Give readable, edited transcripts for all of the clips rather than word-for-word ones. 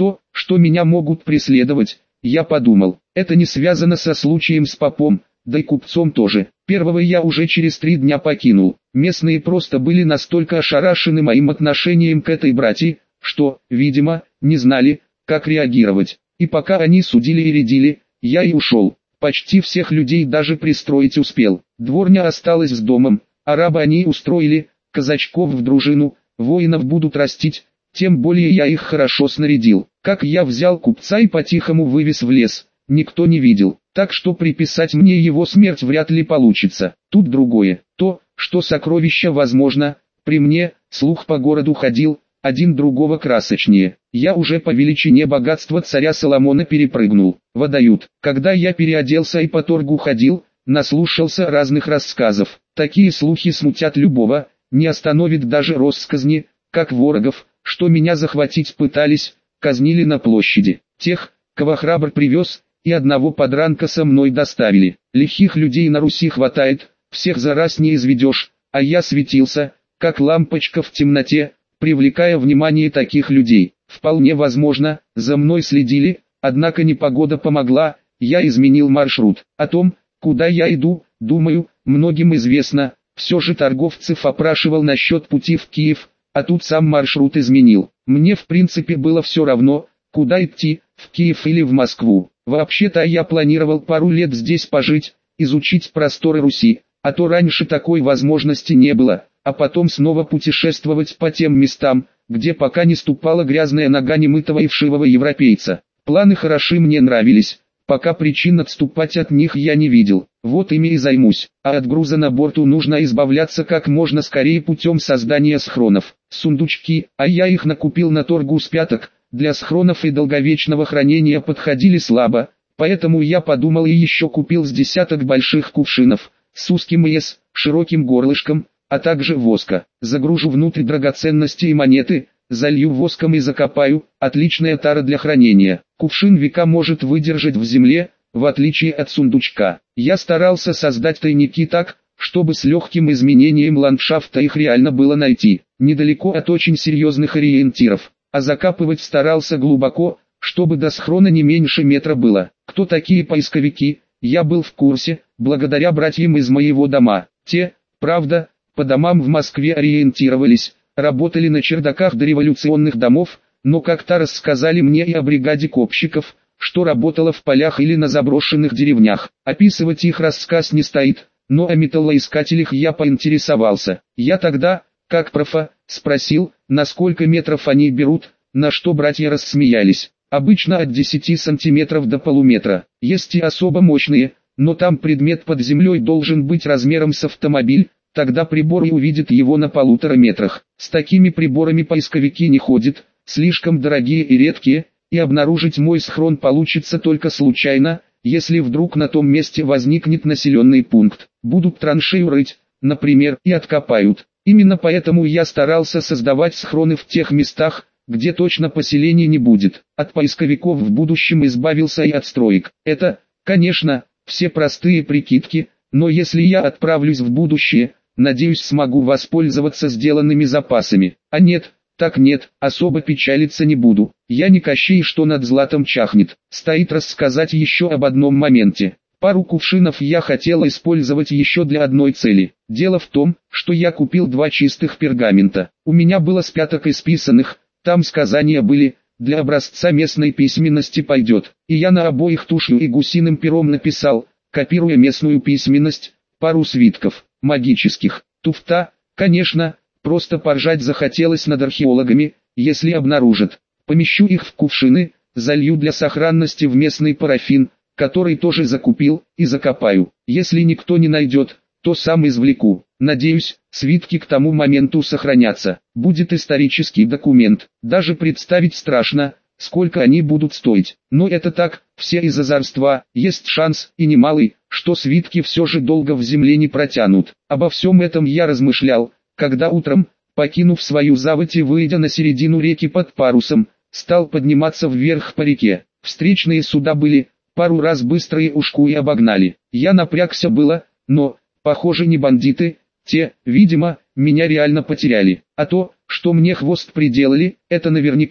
То, что меня могут преследовать, я подумал, это не связано со случаем с попом, да и купцом тоже. Первого я уже через 3 дня покинул. Местные просто были настолько ошарашены моим отношением к этой братье, что, видимо, не знали, как реагировать. И пока они судили и рядили, я и ушел. Почти всех людей даже пристроить успел. Дворня осталась с домом, арабы они устроили, казачков в дружину, воинов будут растить, тем более я их хорошо снарядил. Как я взял купца и по-тихому вывез в лес, никто не видел, так что приписать мне его смерть вряд ли получится. Тут другое, то, что сокровище возможно, при мне, слух по городу ходил, один другого красочнее. Я уже по величине богатства царя Соломона перепрыгнул. Водают. Когда я переоделся и по торгу ходил, наслушался разных рассказов. Такие слухи смутят любого, не остановит даже россказни, как ворогов, что меня захватить пытались, казнили на площади. Тех, кого храбр привез, и одного подранка со мной доставили. Лихих людей на Руси хватает, всех за раз не изведешь, а я светился, как лампочка в темноте, привлекая внимание таких людей. Вполне возможно, за мной следили, однако непогода помогла, я изменил маршрут. О том, куда я иду, думаю, многим известно, все же торговцев опрашивал насчет пути в Киев, а тут сам маршрут изменил. Мне в принципе было все равно, куда идти, в Киев или в Москву. Вообще-то я планировал пару лет здесь пожить, изучить просторы Руси, а то раньше такой возможности не было, а потом снова путешествовать по тем местам, где пока не ступала грязная нога немытого и вшивого европейца. Планы хороши, мне нравились, пока причин отступать от них я не видел. Вот ими и займусь, а от груза на борту нужно избавляться как можно скорее путем создания схронов. Сундучки, а я их накупил на торгу с пяток, для схронов и долговечного хранения подходили слабо, поэтому я подумал и еще купил с десяток больших кувшинов, с узким и широким горлышком, а также воска. Загружу внутрь драгоценности и монеты, залью воском и закопаю, отличная тара для хранения. Кувшин века может выдержать в земле, в отличие от сундучка. Я старался создать тайники так, чтобы с легким изменением ландшафта их реально было найти, недалеко от очень серьезных ориентиров, а закапывать старался глубоко, чтобы до схрона не меньше метра было. Кто такие поисковики, я был в курсе, благодаря братьям из моего дома. Те, правда, по домам в Москве ориентировались, работали на чердаках дореволюционных домов, но как-то рассказали мне и о бригаде копщиков, что работала в полях или на заброшенных деревнях. Описывать их рассказ не стоит, но о металлоискателях я поинтересовался. Я тогда, как профа, спросил, на сколько метров они берут, на что братья рассмеялись. Обычно от 10 сантиметров до полуметра. Есть и особо мощные, но там предмет под землей должен быть размером с автомобиль, тогда прибор и увидит его на 1,5 метрах. С такими приборами поисковики не ходят, слишком дорогие и редкие, и обнаружить мой схрон получится только случайно, если вдруг на том месте возникнет населенный пункт. Будут траншею рыть, например, и откопают. Именно поэтому я старался создавать схроны в тех местах, где точно поселений не будет. От поисковиков в будущем избавился и от строек. Это, конечно, все простые прикидки, но если я отправлюсь в будущее, надеюсь, смогу воспользоваться сделанными запасами. А нет, так нет, особо печалиться не буду. Я не Кощей, что над златом чахнет. Стоит рассказать еще об одном моменте. Пару кувшинов я хотел использовать еще для одной цели. Дело в том, что я купил 2 чистых пергамента. У меня было с пяток исписанных, там сказания были, для образца местной письменности пойдет. И я на обоих тушью и гусиным пером написал, копируя местную письменность, пару свитков, магических. Туфта, конечно, просто поржать захотелось над археологами, если обнаружат. Помещу их в кувшины, залью для сохранности в местный парафин, который тоже закупил, и закопаю. Если никто не найдет, то сам извлеку. Надеюсь, свитки к тому моменту сохранятся. Будет исторический документ. Даже представить страшно, сколько они будут стоить. Но это так, все из озорства. Есть шанс, и немалый, что свитки все же долго в земле не протянут. Обо всем этом я размышлял, когда утром, покинув свою заводь и выйдя на середину реки под парусом, стал подниматься вверх по реке. Встречные суда были, пару раз быстрые ушку и обогнали. Я напрягся было, но, похоже, не бандиты, те, видимо, меня реально потеряли. А то, что мне хвост приделали, это наверняка.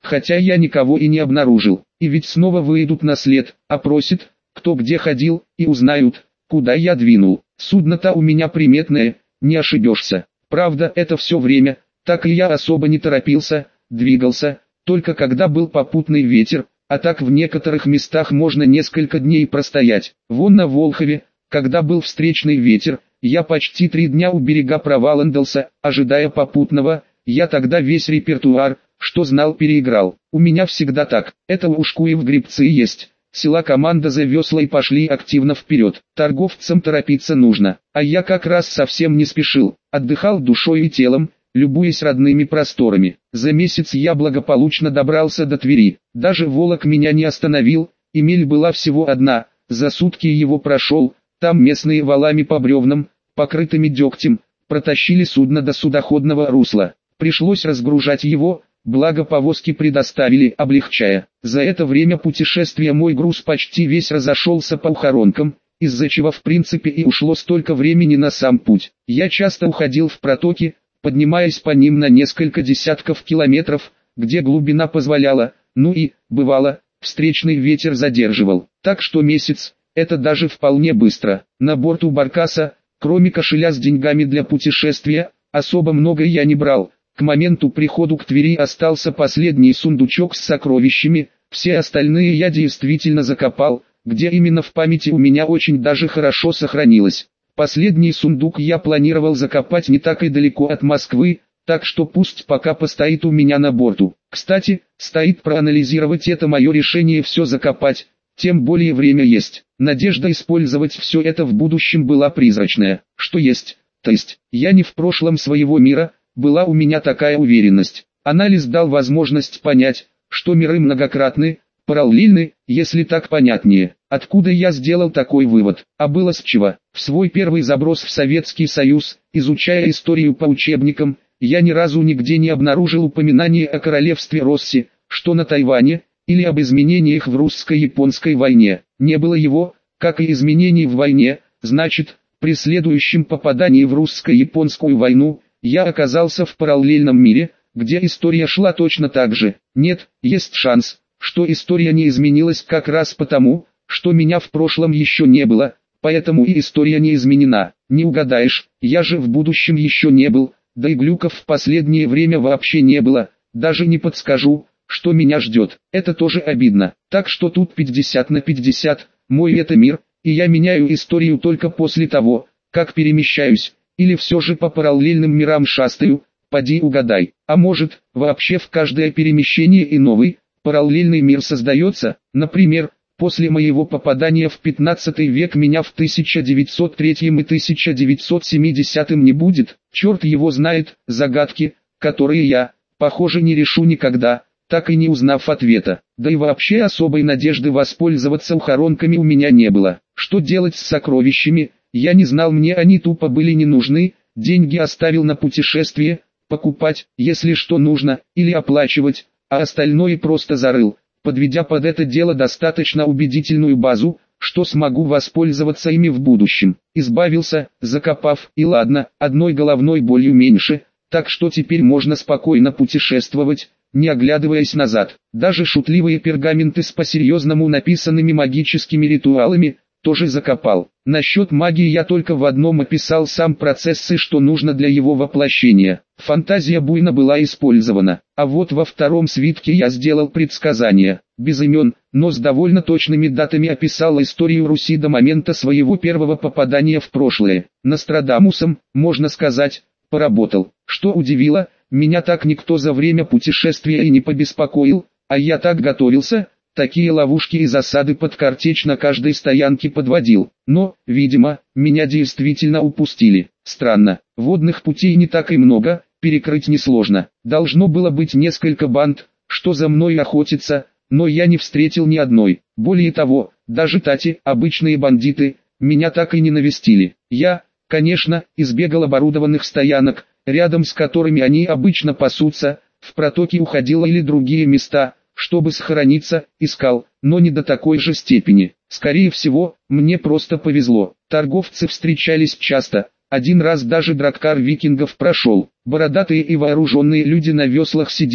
хотя я никого и не обнаружил. И ведь снова выйдут на след, опросят, кто где ходил, и узнают, куда я двинул. Судно-то у меня приметное, не ошибешься. Правда, это все время, так и я особо не торопился, двигался, только когда был попутный ветер, а так в некоторых местах можно несколько дней простоять. Вон на Волхове, когда был встречный ветер, я почти 3 дня у берега проваландался, ожидая попутного, я тогда весь репертуар, что знал, переиграл. У меня всегда так, это у Ушкуев гребцы есть. Села команда за весла и пошли активно вперед. Торговцам торопиться нужно, а я как раз совсем не спешил, отдыхал душой и телом, любуясь родными просторами. За месяц я благополучно добрался до Твери, даже Волок меня не остановил, и мель была всего одна, за сутки его прошел, там местные валами по бревнам, покрытыми дегтем, протащили судно до судоходного русла. Пришлось разгружать его, благо повозки предоставили, облегчая. За это время путешествия мой груз почти весь разошелся по ухоронкам, из-за чего в принципе и ушло столько времени на сам путь. Я часто уходил в протоки, поднимаясь по ним на несколько десятков километров, где глубина позволяла, ну и, бывало, встречный ветер задерживал. Так что месяц, это даже вполне быстро. На борту баркаса, кроме кошеля с деньгами для путешествия, особо много я не брал. К моменту прихода к Твери остался последний сундучок с сокровищами, все остальные я действительно закопал, где именно в памяти у меня очень даже хорошо сохранилось. Последний сундук я планировал закопать не так и далеко от Москвы, так что пусть пока постоит у меня на борту. Кстати, стоит проанализировать это мое решение все закопать, тем более время есть. Надежда использовать все это в будущем была призрачная. Что есть, то есть, я не в прошлом своего мира, была у меня такая уверенность. Анализ дал возможность понять, что миры многократны, параллельны, если так понятнее. Откуда я сделал такой вывод? А было с чего. В свой первый заброс в Советский Союз, изучая историю по учебникам, я ни разу нигде не обнаружил упоминания о королевстве Росси, что на Тайване, или об изменениях в русско-японской войне. Не было его, как и изменений в войне, значит, при следующем попадании в русско-японскую войну, я оказался в параллельном мире, где история шла точно так же. Нет, есть шанс, что история не изменилась как раз потому, что меня в прошлом еще не было, поэтому и история не изменена. Не угадаешь, я же в будущем еще не был, да и глюков в последнее время вообще не было, даже не подскажу, что меня ждет. Это тоже обидно. Так что тут 50 на 50, мой это мир, и я меняю историю только после того, как перемещаюсь, или все же по параллельным мирам шастаю, поди угадай. А может, вообще в каждое перемещение и новый, параллельный мир создается, например, после моего попадания в 15 век меня в 1903 и 1970 не будет, черт его знает, загадки, которые я, похоже, не решу никогда, так и не узнав ответа. Да и вообще особой надежды воспользоваться ухоронками у меня не было. Что делать с сокровищами, я не знал, мне они тупо были не нужны, деньги оставил на путешествие, покупать, если что нужно, или оплачивать, а остальное просто зарыл, подведя под это дело достаточно убедительную базу, что смогу воспользоваться ими в будущем. Избавился, закопав, и ладно, одной головной болью меньше, так что теперь можно спокойно путешествовать, не оглядываясь назад. Даже шутливые пергаменты с по-серьезному написанными магическими ритуалами, тоже закопал. Насчет магии я только в одном описал сам процесс и что нужно для его воплощения. Фантазия буйно была использована. А вот во втором свитке я сделал предсказание. Без имен, но с довольно точными датами описал историю Руси до момента своего первого попадания в прошлое. Нострадамусом, можно сказать, поработал. Что удивило, меня так никто за время путешествия и не побеспокоил, а я так готовился. Такие ловушки и засады под картечь на каждой стоянке подводил. Но, видимо, меня действительно упустили. Странно, водных путей не так и много, перекрыть несложно. Должно было быть несколько банд, что за мной охотятся, но я не встретил ни одной. Более того, даже тати, обычные бандиты, меня так и не навестили. Я, конечно, избегал оборудованных стоянок, рядом с которыми они обычно пасутся, в протоки уходил или другие места, чтобы сохраниться, искал, но не до такой же степени. Скорее всего, мне просто повезло. Торговцы встречались часто, один раз даже драккар викингов прошел. Бородатые и вооруженные люди на веслах сидели,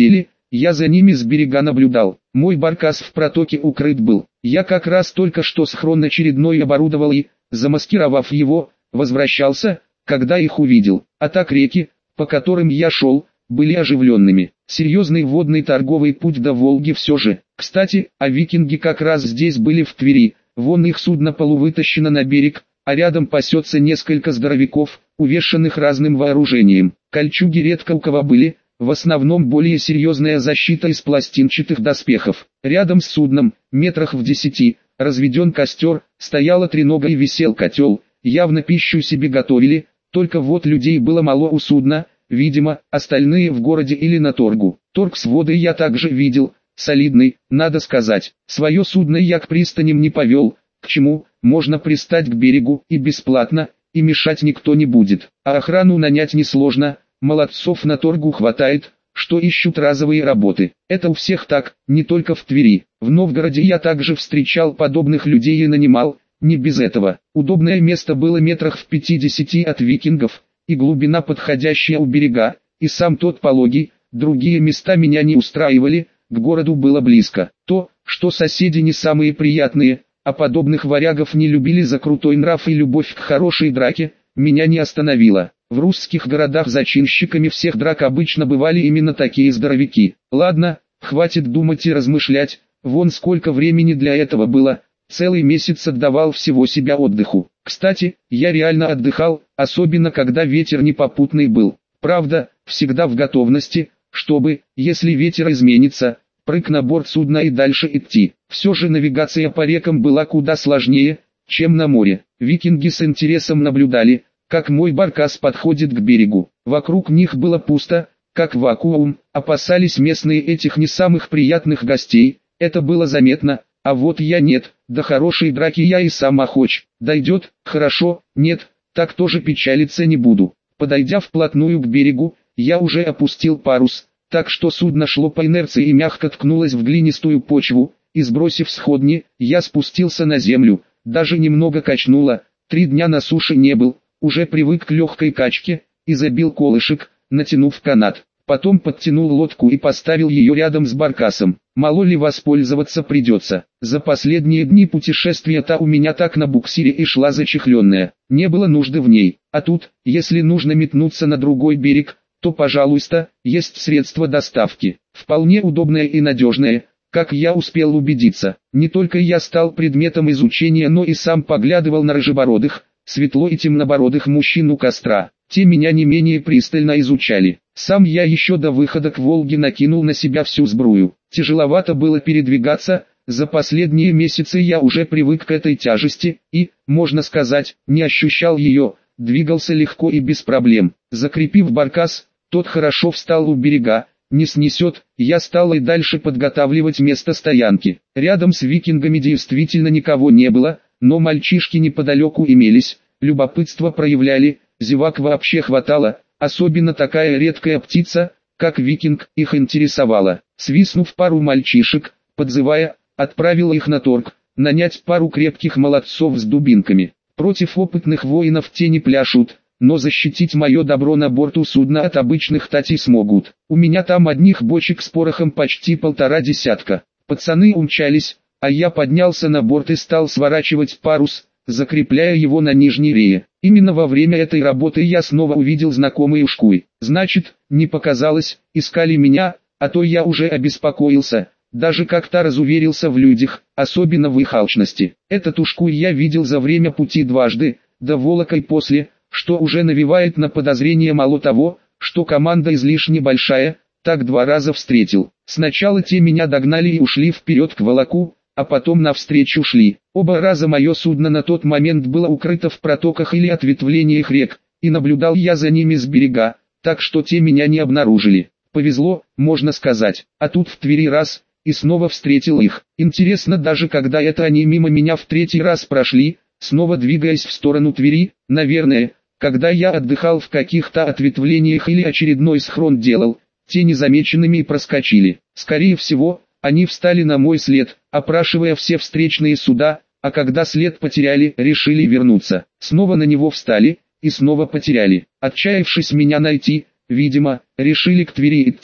я за ними с берега наблюдал. Мой баркас в протоке укрыт был. Я как раз только что схрон очередной оборудовал и, замаскировав его, возвращался, когда их увидел. А так реки, по которым я шел, были оживленными. Серьезный водный торговый путь до Волги все же. Кстати, а викинги как раз здесь были в Твери, вон их судно полувытащено на берег, а рядом пасется несколько здоровяков, увешанных разным вооружением. Кольчуги редко у кого были, в основном более серьезная защита из пластинчатых доспехов. Рядом с судном, метрах в 10, разведен костер, стояла тренога и висел котел, явно пищу себе готовили, только вот людей было мало у судна, видимо, остальные в городе или на торгу. Торг с водой я также видел, солидный, надо сказать. Свое судно я к пристаням не повел, к чему, можно пристать к берегу и бесплатно, и мешать никто не будет. А охрану нанять несложно, молодцов на торгу хватает, что ищут разовые работы. Это у всех так, не только в Твери. В Новгороде я также встречал подобных людей и нанимал, не без этого. Удобное место было метрах в 50 от викингов, и глубина подходящая у берега, и сам тот пологий, другие места меня не устраивали, к городу было близко. То, что соседи не самые приятные, а подобных варягов не любили за крутой нрав и любовь к хорошей драке, меня не остановило. В русских городах зачинщиками всех драк обычно бывали именно такие здоровяки. Ладно, хватит думать и размышлять, вон сколько времени для этого было, целый месяц отдавал всего себя отдыху. Кстати, я реально отдыхал, особенно когда ветер непопутный был. Правда, всегда в готовности, чтобы, если ветер изменится, прыг на борт судна и дальше идти. Все же навигация по рекам была куда сложнее, чем на море. Викинги с интересом наблюдали, как мой баркас подходит к берегу. Вокруг них было пусто, как вакуум, опасались местные этих не самых приятных гостей, это было заметно, а вот я нет, до хорошей драки я и сам охоч. Дойдет, хорошо, нет, так тоже печалиться не буду. Подойдя вплотную к берегу, я уже опустил парус, так что судно шло по инерции и мягко ткнулось в глинистую почву, и сбросив сходни, я спустился на землю, даже немного качнуло, 3 дня на суше не был, уже привык к легкой качке, и забил колышек, натянув канат. Потом подтянул лодку и поставил ее рядом с баркасом. Мало ли воспользоваться придется. За последние дни путешествия-то у меня так на буксире и шла зачехленная. Не было нужды в ней. А тут, если нужно метнуться на другой берег, то пожалуйста, есть средства доставки. Вполне удобное и надежное, как я успел убедиться. Не только я стал предметом изучения, но и сам поглядывал на рыжебородых, светло и темнобородых мужчин у костра. Те меня не менее пристально изучали. Сам я еще до выхода к Волге накинул на себя всю сбрую. Тяжеловато было передвигаться, за последние месяцы я уже привык к этой тяжести и, можно сказать, не ощущал ее, двигался легко и без проблем. Закрепив баркас, тот хорошо встал у берега, не снесет, я стал и дальше подготавливать место стоянки. Рядом с викингами действительно никого не было, но мальчишки неподалеку имелись, любопытство проявляли, зевак вообще хватало, особенно такая редкая птица, как викинг, их интересовала. Свистнув пару мальчишек, подзывая, отправил их на торг, нанять пару крепких молодцов с дубинками. Против опытных воинов те не пляшут, но защитить мое добро на борту судна от обычных татей смогут. У меня там одних бочек с порохом почти 1,5 десятка. Пацаны умчались, а я поднялся на борт и стал сворачивать парус, закрепляя его на нижней рее. Именно во время этой работы я снова увидел знакомый ушкуй. Значит, не показалось, искали меня, а то я уже обеспокоился, даже как-то разуверился в людях, особенно в их алчности. Этот ушкуй я видел за время пути дважды, до Волокой после, что уже навевает на подозрение мало того, что команда излишне большая, так 2 раза встретил. Сначала те меня догнали и ушли вперед к Волоку, а потом навстречу шли. Оба раза мое судно на тот момент было укрыто в протоках или ответвлениях рек, и наблюдал я за ними с берега, так что те меня не обнаружили. Повезло, можно сказать, а тут в Твери раз, и снова встретил их. Интересно, даже когда это они мимо меня в 3-й раз прошли, снова двигаясь в сторону Твери, наверное, когда я отдыхал в каких-то ответвлениях или очередной схрон делал, те незамеченными и проскочили. Скорее всего, они встали на мой след, опрашивая все встречные суда, а когда след потеряли, решили вернуться. Снова на него встали, и снова потеряли. Отчаявшись меня найти, видимо, решили к Твери идти,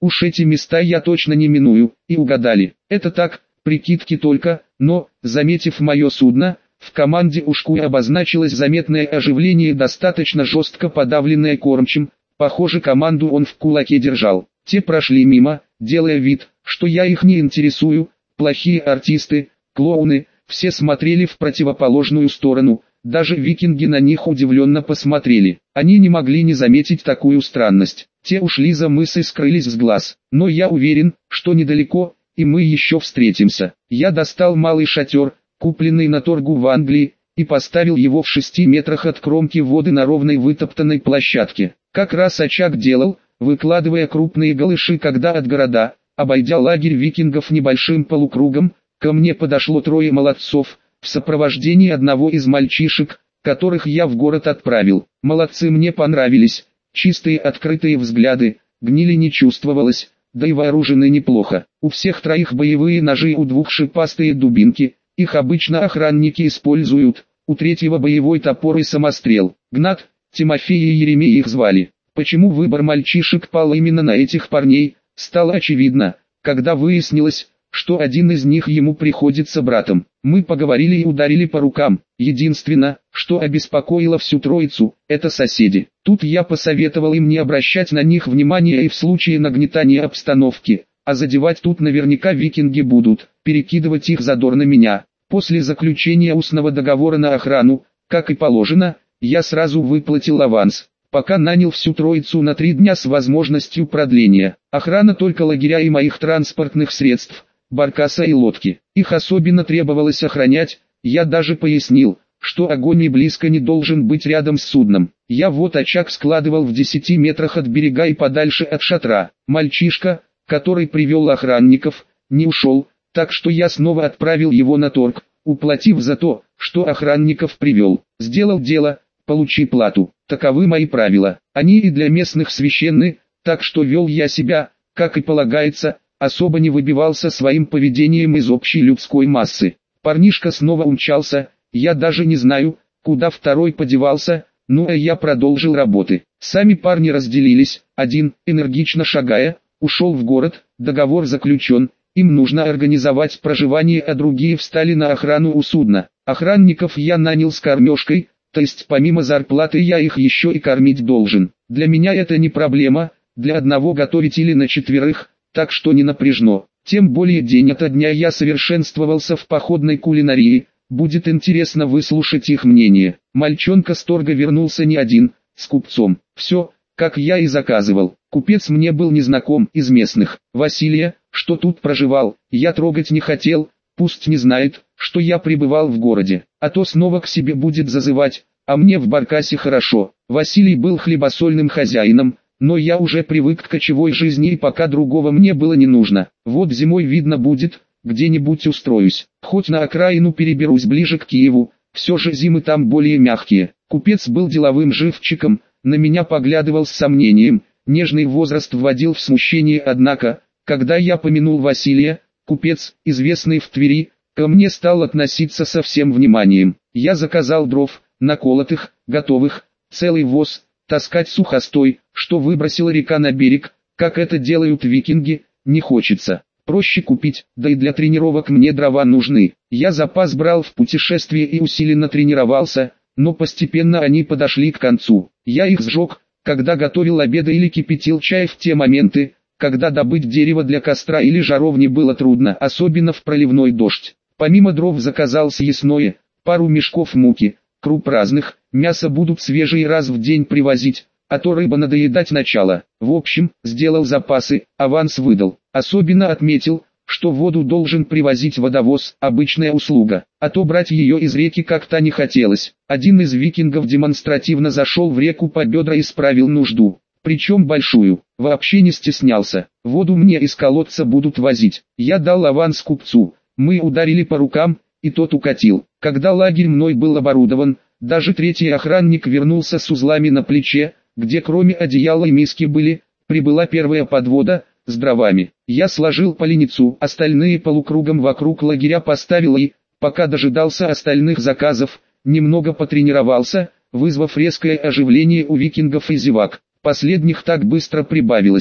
Уж эти места я точно не миную, и угадали. Это так, прикидки только, но, заметив мое судно, в команде Ушку обозначилось заметное оживление, достаточно жестко подавленное кормчим. Похоже, команду он в кулаке держал. Те прошли мимо, делая вид, что я их не интересую. Плохие артисты, клоуны, все смотрели в противоположную сторону. Даже викинги на них удивленно посмотрели. Они не могли не заметить такую странность. Те ушли за мыс и скрылись с глаз. Но я уверен, что недалеко, и мы еще встретимся. Я достал малый шатер, купленный на торгу в Англии, и поставил его в 6 метрах от кромки воды на ровной вытоптанной площадке. Как раз очаг делал, выкладывая крупные галыши, когда от города, обойдя лагерь викингов небольшим полукругом, ко мне подошло 3 молодцов, в сопровождении одного из мальчишек, которых я в город отправил. Молодцы мне понравились, чистые открытые взгляды, гнили не чувствовалось, да и вооружены неплохо. У всех 3 боевые ножи, у 2 шипастые дубинки, их обычно охранники используют, у 3 боевой топор и самострел. Гнат, Тимофей и Еремей их звали. Почему выбор мальчишек пал именно на этих парней, стало очевидно, когда выяснилось, что один из них ему приходится братом. Мы поговорили и ударили по рукам. Единственное, что обеспокоило всю троицу, это соседи. Тут я посоветовал им не обращать на них внимания и в случае нагнетания обстановки, а задевать тут наверняка викинги будут, перекидывать их задор на меня. После заключения устного договора на охрану, как и положено, я сразу выплатил аванс. Пока нанял всю троицу на 3 дня с возможностью продления. Охрана только лагеря и моих транспортных средств, баркаса и лодки. Их особенно требовалось охранять, я даже пояснил, что огонь и близко не должен быть рядом с судном. Я вот очаг складывал в 10 метрах от берега и подальше от шатра. Мальчишка, который привел охранников, не ушел, так что я снова отправил его на торг, уплатив за то, что охранников привел. Сделал дело, получи плату. Таковы мои правила. Они и для местных священны, так что вел я себя, как и полагается, особо не выбивался своим поведением из общей людской массы. Парнишка снова умчался, я даже не знаю, куда второй подевался, ну а я продолжил работы. Сами парни разделились, один, энергично шагая, ушел в город, договор заключен, им нужно организовать проживание, а другие встали на охрану у судна. Охранников я нанял с кормежкой, то есть помимо зарплаты я их еще и кормить должен. Для меня это не проблема, для одного готовить или на 4, так что не напряжно. Тем более день ото дня я совершенствовался в походной кулинарии, будет интересно выслушать их мнение. Мальчонка с торга вернулся не один, с купцом. Все, как я и заказывал. Купец мне был незнаком, из местных. Василия, что тут проживал, я трогать не хотел, пусть не знает, что я пребывал в городе, а то снова к себе будет зазывать, а мне в баркасе хорошо. Василий был хлебосольным хозяином, но я уже привык к кочевой жизни и пока другого мне было не нужно. Вот зимой видно будет, где-нибудь устроюсь, хоть на окраину переберусь ближе к Киеву, все же зимы там более мягкие. Купец был деловым живчиком, на меня поглядывал с сомнением, нежный возраст вводил в смущение, однако, когда я помянул Василия, купец, известный в Твери, ко мне стал относиться со всем вниманием. Я заказал дров, наколотых, готовых, целый воз, таскать сухостой, что выбросила река на берег, как это делают викинги, не хочется. Проще купить, да и для тренировок мне дрова нужны. Я запас брал в путешествие и усиленно тренировался, но постепенно они подошли к концу. Я их сжег, когда готовил обеды или кипятил чай, в те моменты, когда добыть дерево для костра или жаровни было трудно, особенно в проливной дождь. Помимо дров заказал съестное, пару мешков муки, круп разных, мясо будут свежие раз в день привозить, а то рыба надоедать начала. В общем, сделал запасы, аванс выдал. Особенно отметил, что воду должен привозить водовоз, обычная услуга, а то брать ее из реки как-то не хотелось. Один из викингов демонстративно зашел в реку по бедра и справил нужду, причем большую, вообще не стеснялся. Воду мне из колодца будут возить. Я дал аванс купцу, мы ударили по рукам, и тот укатил. Когда лагерь мной был оборудован, даже 3-й охранник вернулся с узлами на плече, где кроме одеяла и миски были, прибыла 1-я подвода, с дровами. Я сложил поленницу, остальные полукругом вокруг лагеря поставил и, пока дожидался остальных заказов, немного потренировался, вызвав резкое оживление у викингов и зевак. Последних так быстро прибавилось.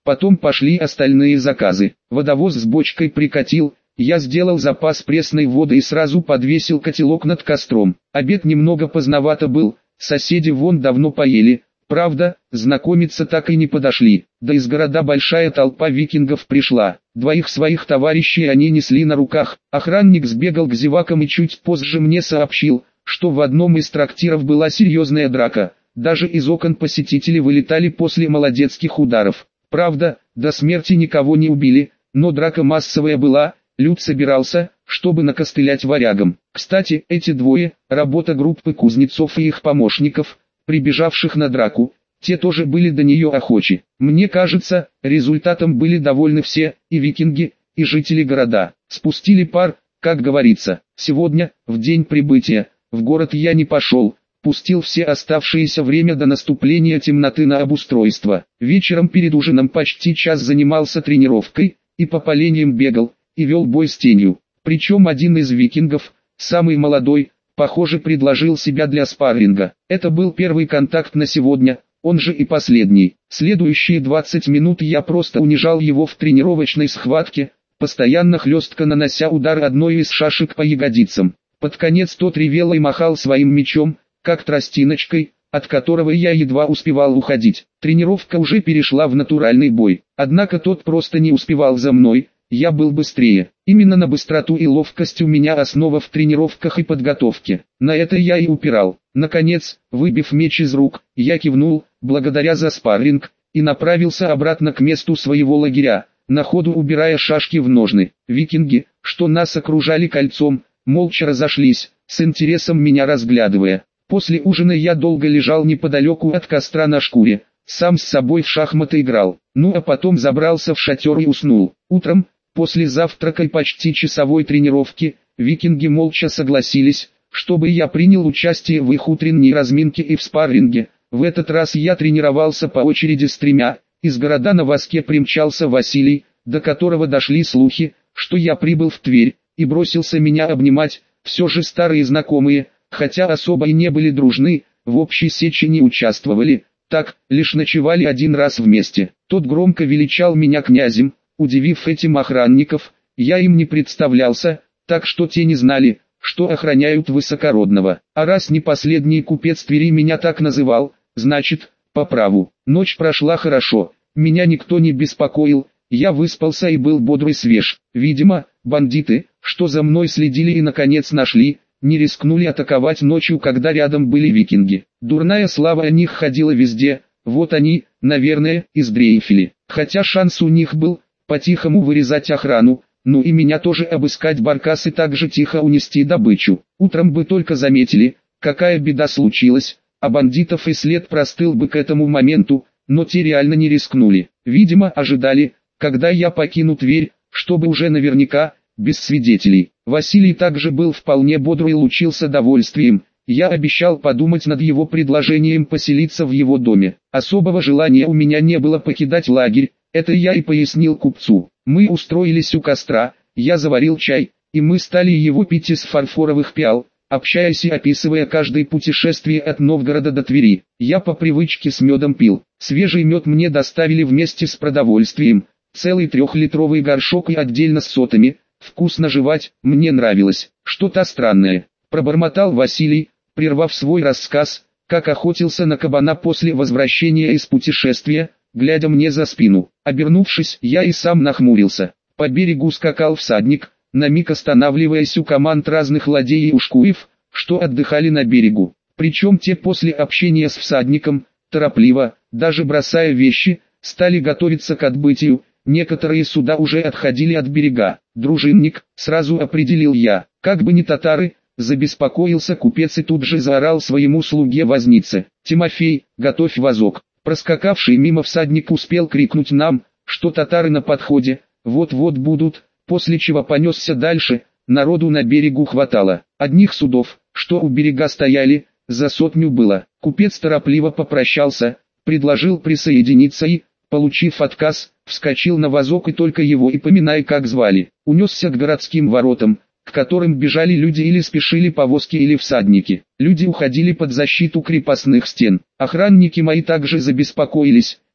Потом пошли остальные заказы. Водовоз с бочкой прикатил, я сделал запас пресной воды и сразу подвесил котелок над костром. Обед немного поздновато был, соседи вон давно поели. Правда, знакомиться так и не подошли, да из города большая толпа викингов пришла. Двоих своих товарищей они несли на руках. Охранник сбегал к зевакам и чуть позже мне сообщил, что в одном из трактиров была серьезная драка. Даже из окон посетители вылетали после молодецких ударов. Правда, до смерти никого не убили, но драка массовая была, люд собирался, чтобы накостылять варягам. Кстати, эти двое, работа группы кузнецов и их помощников, прибежавших на драку, те тоже были до нее охочи. Мне кажется, результатом были довольны все, и викинги, и жители города. Спустили пар, как говорится. Сегодня, в день прибытия, в город я не пошел, пустил все оставшееся время до наступления темноты на обустройство. Вечером перед ужином почти час занимался тренировкой, и по поленьям бегал, и вел бой с тенью. Причем один из викингов, самый молодой, похоже, предложил себя для спарринга. Это был первый контакт на сегодня, он же и последний. Следующие 20 минут я просто унижал его в тренировочной схватке, постоянно хлестко нанося удар одной из шашек по ягодицам. Под конец тот ревел и махал своим мечом, как тростиночкой, от которого я едва успевал уходить. Тренировка уже перешла в натуральный бой, однако тот просто не успевал за мной. Я был быстрее. Именно на быстроту и ловкость у меня основа в тренировках и подготовке. На это я и упирал. Наконец, выбив меч из рук, я кивнул, благодаря за спарринг, и направился обратно к месту своего лагеря, на ходу убирая шашки в ножны. Викинги, что нас окружали кольцом, молча разошлись, с интересом меня разглядывая. После ужина я долго лежал неподалеку от костра на шкуре, сам с собой в шахматы играл. Ну а потом забрался в шатер и уснул. Утром, после завтрака и почти часовой тренировки, викинги молча согласились, чтобы я принял участие в их утренней разминке и в спарринге. В этот раз я тренировался по очереди с тремя. Из города на воске примчался Василий, до которого дошли слухи, что я прибыл в Тверь, и бросился меня обнимать. Все же старые знакомые, хотя особо и не были дружны, в общей сече не участвовали, так, лишь ночевали один раз вместе. Тот громко величал меня князем. Удивив этим охранников, я им не представлялся, так что те не знали, что охраняют высокородного. А раз не последний купец Твери меня так называл, значит, по праву. Ночь прошла хорошо, меня никто не беспокоил, я выспался и был бодр и свеж. Видимо, бандиты, что за мной следили и наконец нашли, не рискнули атаковать ночью, когда рядом были викинги. Дурная слава о них ходила везде, вот они, наверное, и сдрейфили. Хотя шанс у них был, по-тихому вырезать охрану, ну и меня тоже обыскать баркас и так же тихо унести добычу. Утром бы только заметили, какая беда случилась, а бандитов и след простыл бы к этому моменту, но те реально не рискнули. Видимо, ожидали, когда я покину Тверь, чтобы уже наверняка, без свидетелей. Василий также был вполне бодр и лучился довольствием. Я обещал подумать над его предложением поселиться в его доме. Особого желания у меня не было покидать лагерь, это я и пояснил купцу. Мы устроились у костра, я заварил чай, и мы стали его пить из фарфоровых пиал, общаясь и описывая каждое путешествие от Новгорода до Твери. Я по привычке с медом пил. Свежий мед мне доставили вместе с продовольствием, целый 3-литровый горшок и отдельно с сотами. Вкусно жевать, мне нравилось. Что-то странное, пробормотал Василий, прервав свой рассказ, как охотился на кабана после возвращения из путешествия, глядя мне за спину. Обернувшись, я и сам нахмурился. По берегу скакал всадник, на миг останавливаясь у команд разных ладей и ушкуев, что отдыхали на берегу. Причем те после общения с всадником, торопливо, даже бросая вещи, стали готовиться к отбытию. Некоторые суда уже отходили от берега. Дружинник, сразу определил я, как бы не татары, забеспокоился купец и тут же заорал своему слуге-вознице: «Тимофей, готовь вазок». Проскакавший мимо всадник успел крикнуть нам, что татары на подходе, вот-вот будут, после чего понесся дальше. Народу на берегу хватало. Одних судов, что у берега стояли, за 100 было. Купец торопливо попрощался, предложил присоединиться и, получив отказ, вскочил на вазок и только его и поминая как звали, унесся к городским воротам, к которым бежали люди или спешили повозки или всадники. Люди уходили под защиту крепостных стен. Охранники мои также забеспокоились,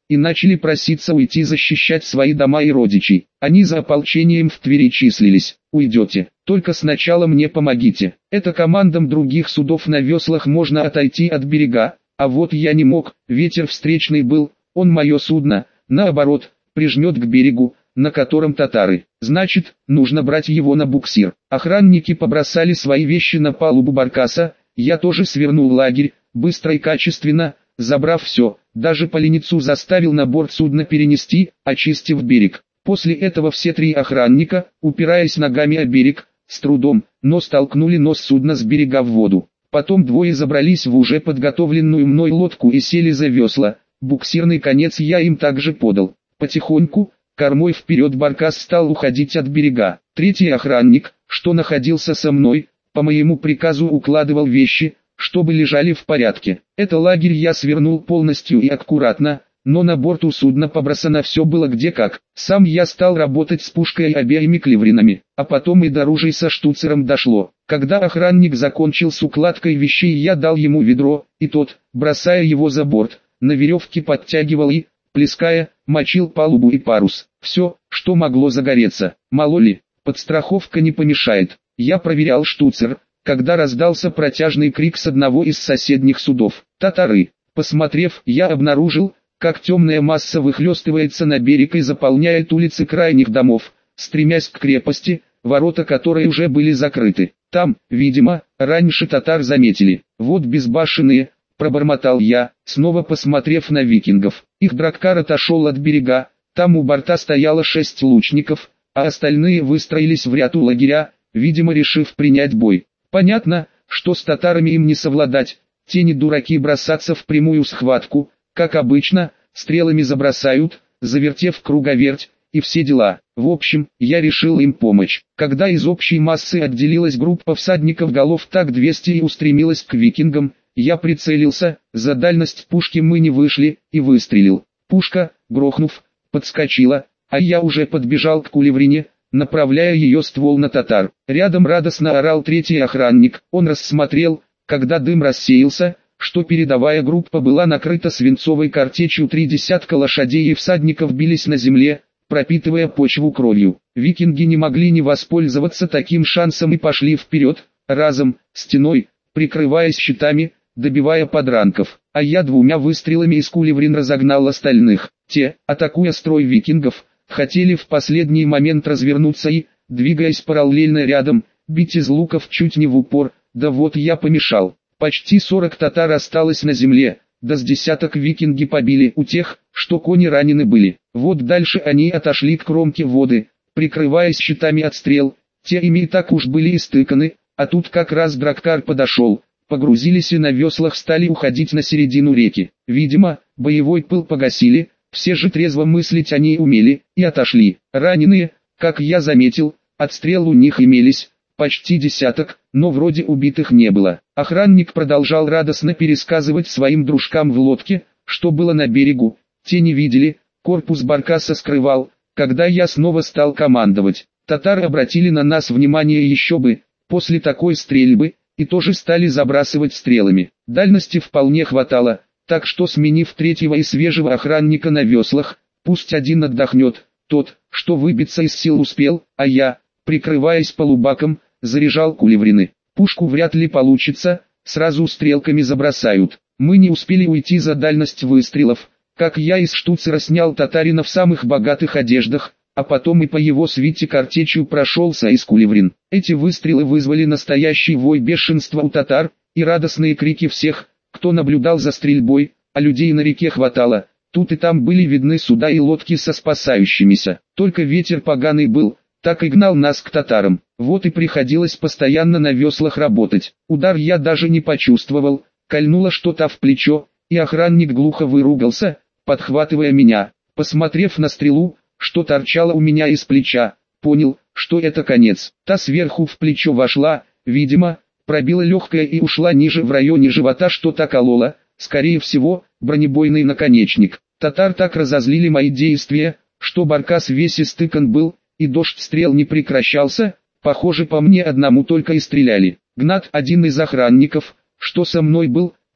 и начали проситься уйти защищать свои дома и родичей. Они за ополчением в Твери числились. Уйдете, только сначала мне помогите. Это командам других судов на веслах можно отойти от берега, а вот я не мог, ветер встречный был, он мое судно, наоборот, прижмет к берегу, на котором татары. Значит, нужно брать его на буксир. Охранники побросали свои вещи на палубу баркаса, я тоже свернул лагерь, быстро и качественно, забрав все, даже поленницу заставил на борт судна перенести, очистив берег. После этого все три охранника, упираясь ногами о берег, с трудом, но столкнули нос судна с берега в воду. Потом двое забрались в уже подготовленную мной лодку и сели за весла, буксирный конец я им также подал. Потихоньку, кормой вперед баркас стал уходить от берега. Третий охранник, что находился со мной, по моему приказу укладывал вещи, чтобы лежали в порядке. Это лагерь я свернул полностью и аккуратно, но на борту судна побросано все было где как. Сам я стал работать с пушкой и обеими клевринами, а потом и до ружей со штуцером дошло. Когда охранник закончил с укладкой вещей, я дал ему ведро, и тот, бросая его за борт, на веревке подтягивал и, плеская, мочил палубу и парус. Все, что могло загореться. Мало ли, подстраховка не помешает. Я проверял штуцер, когда раздался протяжный крик с одного из соседних судов. Татары. Посмотрев, я обнаружил, как темная масса выхлестывается на берег и заполняет улицы крайних домов, стремясь к крепости, ворота которой уже были закрыты. Там, видимо, раньше татар заметили. Вот безбашенные, пробормотал я, снова посмотрев на викингов. Их драккар отошел от берега, там у борта стояло 6 лучников, а остальные выстроились в ряд у лагеря, видимо решив принять бой. Понятно, что с татарами им не совладать, те не дураки бросаться в прямую схватку, как обычно, стрелами забросают, завертев круговерть, и все дела. В общем, я решил им помочь. Когда из общей массы отделилась группа всадников голов так 200 и устремилась к викингам, я прицелился, за дальность пушки мы не вышли, и выстрелил. Пушка, грохнув, подскочила, а я уже подбежал к кулеврине, направляя ее ствол на татар. Рядом радостно орал третий охранник, он рассмотрел, когда дым рассеялся, что передовая группа была накрыта свинцовой картечью, 3 десятка лошадей и всадников бились на земле, пропитывая почву кровью. Викинги не могли не воспользоваться таким шансом и пошли вперед, разом, стеной, прикрываясь щитами, добивая подранков. А я 2 выстрелами из кулеврин разогнал остальных. Те, атакуя строй викингов, хотели в последний момент развернуться и, двигаясь параллельно рядом, бить из луков чуть не в упор, да вот я помешал. Почти 40 татар осталось на земле, да с десяток викинги побили у тех, что кони ранены были. Вот дальше они отошли к кромке воды, прикрываясь щитами от стрел, те ими и так уж были истыканы, а тут как раз драккар подошел, погрузились и на веслах стали уходить на середину реки. Видимо, боевой пыл погасили, все же трезво мыслить они умели, и отошли. Раненые, как я заметил, от стрел у них имелись, почти десяток, но вроде убитых не было. Охранник продолжал радостно пересказывать своим дружкам в лодке, что было на берегу. Те не видели, корпус баркаса скрывал, когда я снова стал командовать. Татары обратили на нас внимание еще бы, после такой стрельбы, и тоже стали забрасывать стрелами. Дальности вполне хватало, так что сменив третьего и свежего охранника на веслах, пусть один отдохнет, тот, что выбиться из сил успел, а я, прикрываясь полубаком, заряжал кулеврины. Пушку вряд ли получится, сразу стрелками забросают. Мы не успели уйти за дальность выстрелов, как я из штуцера снял татарина в самых богатых одеждах, а потом и по его свите картечью прошелся из кулеврин. Эти выстрелы вызвали настоящий вой бешенства у татар, и радостные крики всех, кто наблюдал за стрельбой, а людей на реке хватало. Тут и там были видны суда и лодки со спасающимися. Только ветер поганый был, так и гнал нас к татарам. Вот и приходилось постоянно на веслах работать. Удар я даже не почувствовал, кольнуло что-то в плечо, и охранник глухо выругался, подхватывая меня. Посмотрев на стрелу, что торчало у меня из плеча, понял, что это конец. Та сверху в плечо вошла, видимо, пробила легкое и ушла ниже, в районе живота что-то кололо, скорее всего, бронебойный наконечник. Татар так разозлили мои действия, что баркас весь истыкан был, и дождь стрел не прекращался, похоже по мне одному только и стреляли. Гнат, один из охранников, что со мной был,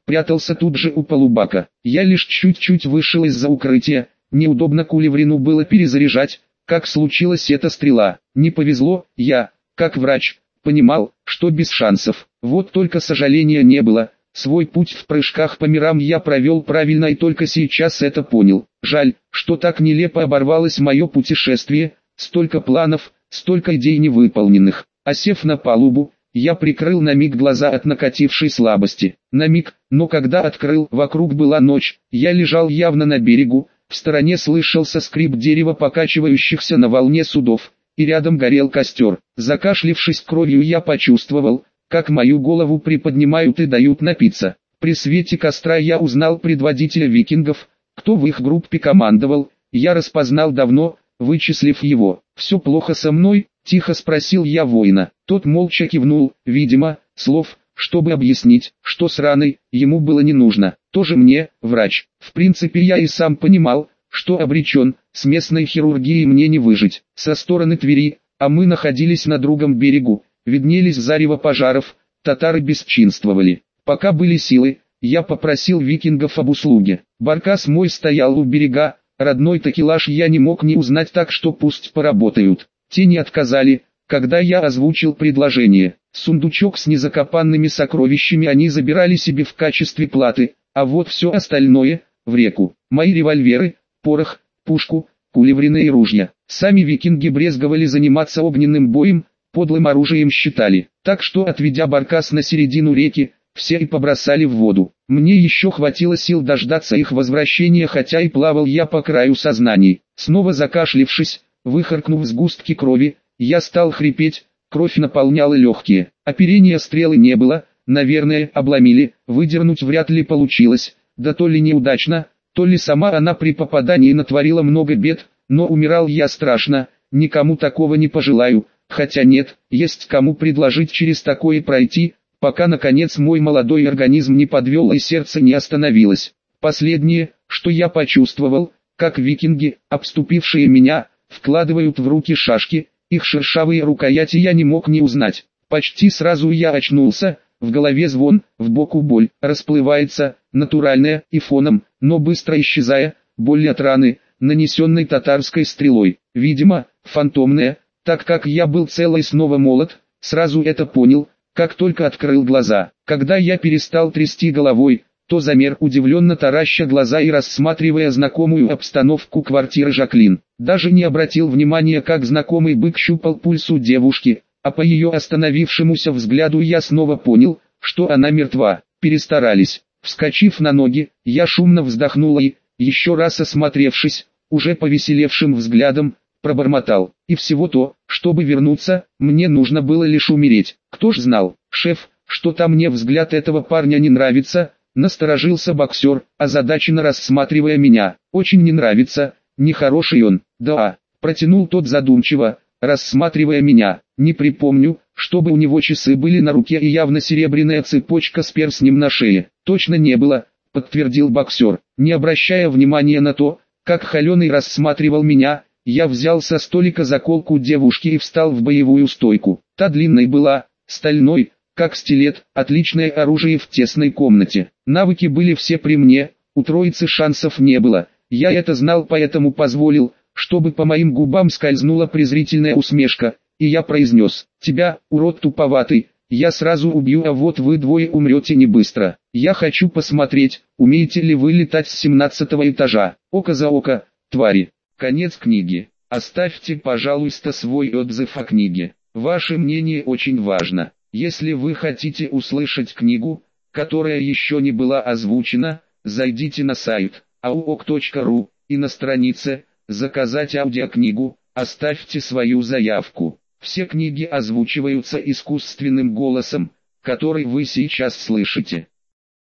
прятался тут же у полубака. Я лишь чуть-чуть вышел из-за укрытия, неудобно кулеврину было перезаряжать, как случилась эта стрела. Не повезло, я, как врач, понимал, что без шансов. Вот только сожаления не было. Свой путь в прыжках по мирам я провел правильно и только сейчас это понял. Жаль, что так нелепо оборвалось мое путешествие, столько планов, столько идей невыполненных. Осев на палубу, я прикрыл на миг глаза от накатившей слабости. На миг, но когда открыл, вокруг была ночь, я лежал явно на берегу, в стороне слышался скрип дерева покачивающихся на волне судов, и рядом горел костер. Закашлившись кровью, я почувствовал, как мою голову приподнимают и дают напиться. При свете костра я узнал предводителя викингов, кто в их группе командовал, я распознал давно, вычислив его. «Все плохо со мной?» – тихо спросил я воина. Тот молча кивнул, видимо, слов, чтобы объяснить, что с раной, ему было не нужно. Тоже мне, врач. В принципе я и сам понимал, что обречен, с местной хирургией мне не выжить. Со стороны Твери, а мы находились на другом берегу, виднелись зарево пожаров, татары бесчинствовали. Пока были силы, я попросил викингов об услуге. Баркас мой стоял у берега, родной такелаж я не мог не узнать, так что пусть поработают. Те не отказали, когда я озвучил предложение. Сундучок с незакопанными сокровищами они забирали себе в качестве платы, а вот все остальное – в реку. Мои револьверы, порох, пушку, кулеврины и ружья. Сами викинги брезговали заниматься огненным боем, подлым оружием считали. Так что, отведя баркас на середину реки, все и побросали в воду. Мне еще хватило сил дождаться их возвращения, хотя и плавал я по краю сознаний. Снова закашлившись, выхаркнув сгустки крови, я стал хрипеть, кровь наполняла легкие. Оперения стрелы не было, наверное, обломили, выдернуть вряд ли получилось, да то ли неудачно, то ли сама она при попадании натворила много бед, но умирал я страшно, никому такого не пожелаю, хотя нет, есть кому предложить через такое пройти, пока наконец мой молодой организм не подвел и сердце не остановилось. Последнее, что я почувствовал, как викинги, обступившие меня, вкладывают в руки шашки, их шершавые рукояти я не мог не узнать. Почти сразу я очнулся, в голове звон, в боку боль, расплывается, натуральная и фоном, но быстро исчезая, боль от раны, нанесенной татарской стрелой. Видимо, фантомная, так как я был цел и снова молод, сразу это понял, как только открыл глаза. Когда я перестал трясти головой, то замер, удивленно тараща глаза и рассматривая знакомую обстановку квартиры Жаклин. Даже не обратил внимания, как знакомый бык щупал пульс у девушки, а по ее остановившемуся взгляду я снова понял, что она мертва. Перестарались. Вскочив на ноги, я шумно вздохнул и, еще раз осмотревшись, уже повеселевшим взглядом, пробормотал. И всего то, чтобы вернуться, мне нужно было лишь умереть. Кто ж знал, шеф, что-то мне взгляд этого парня не нравится, насторожился боксер, озадаченно рассматривая меня. Очень не нравится, нехороший он. Да, протянул тот задумчиво, рассматривая меня. Не припомню, чтобы у него часы были на руке и явно серебряная цепочка с перстнем на шее. Точно не было, подтвердил боксер. Не обращая внимания на то, как холеный рассматривал меня, я взял со столика заколку девушки и встал в боевую стойку. Та длинной была, стальной, как стилет, отличное оружие в тесной комнате. Навыки были все при мне, у троицы шансов не было. Я это знал, поэтому позволил, чтобы по моим губам скользнула презрительная усмешка, и я произнес: «Тебя, урод туповатый, я сразу убью, а вот вы двое умрете не быстро. Я хочу посмотреть, умеете ли вы летать с 17-го этажа. Око за око, твари». Конец книги. Оставьте, пожалуйста, свой отзыв о книге. Ваше мнение очень важно. Если вы хотите услышать книгу, которая еще не была озвучена, зайдите на сайт auok.ru и на странице «Заказать аудиокнигу» оставьте свою заявку. Все книги озвучиваются искусственным голосом, который вы сейчас слышите.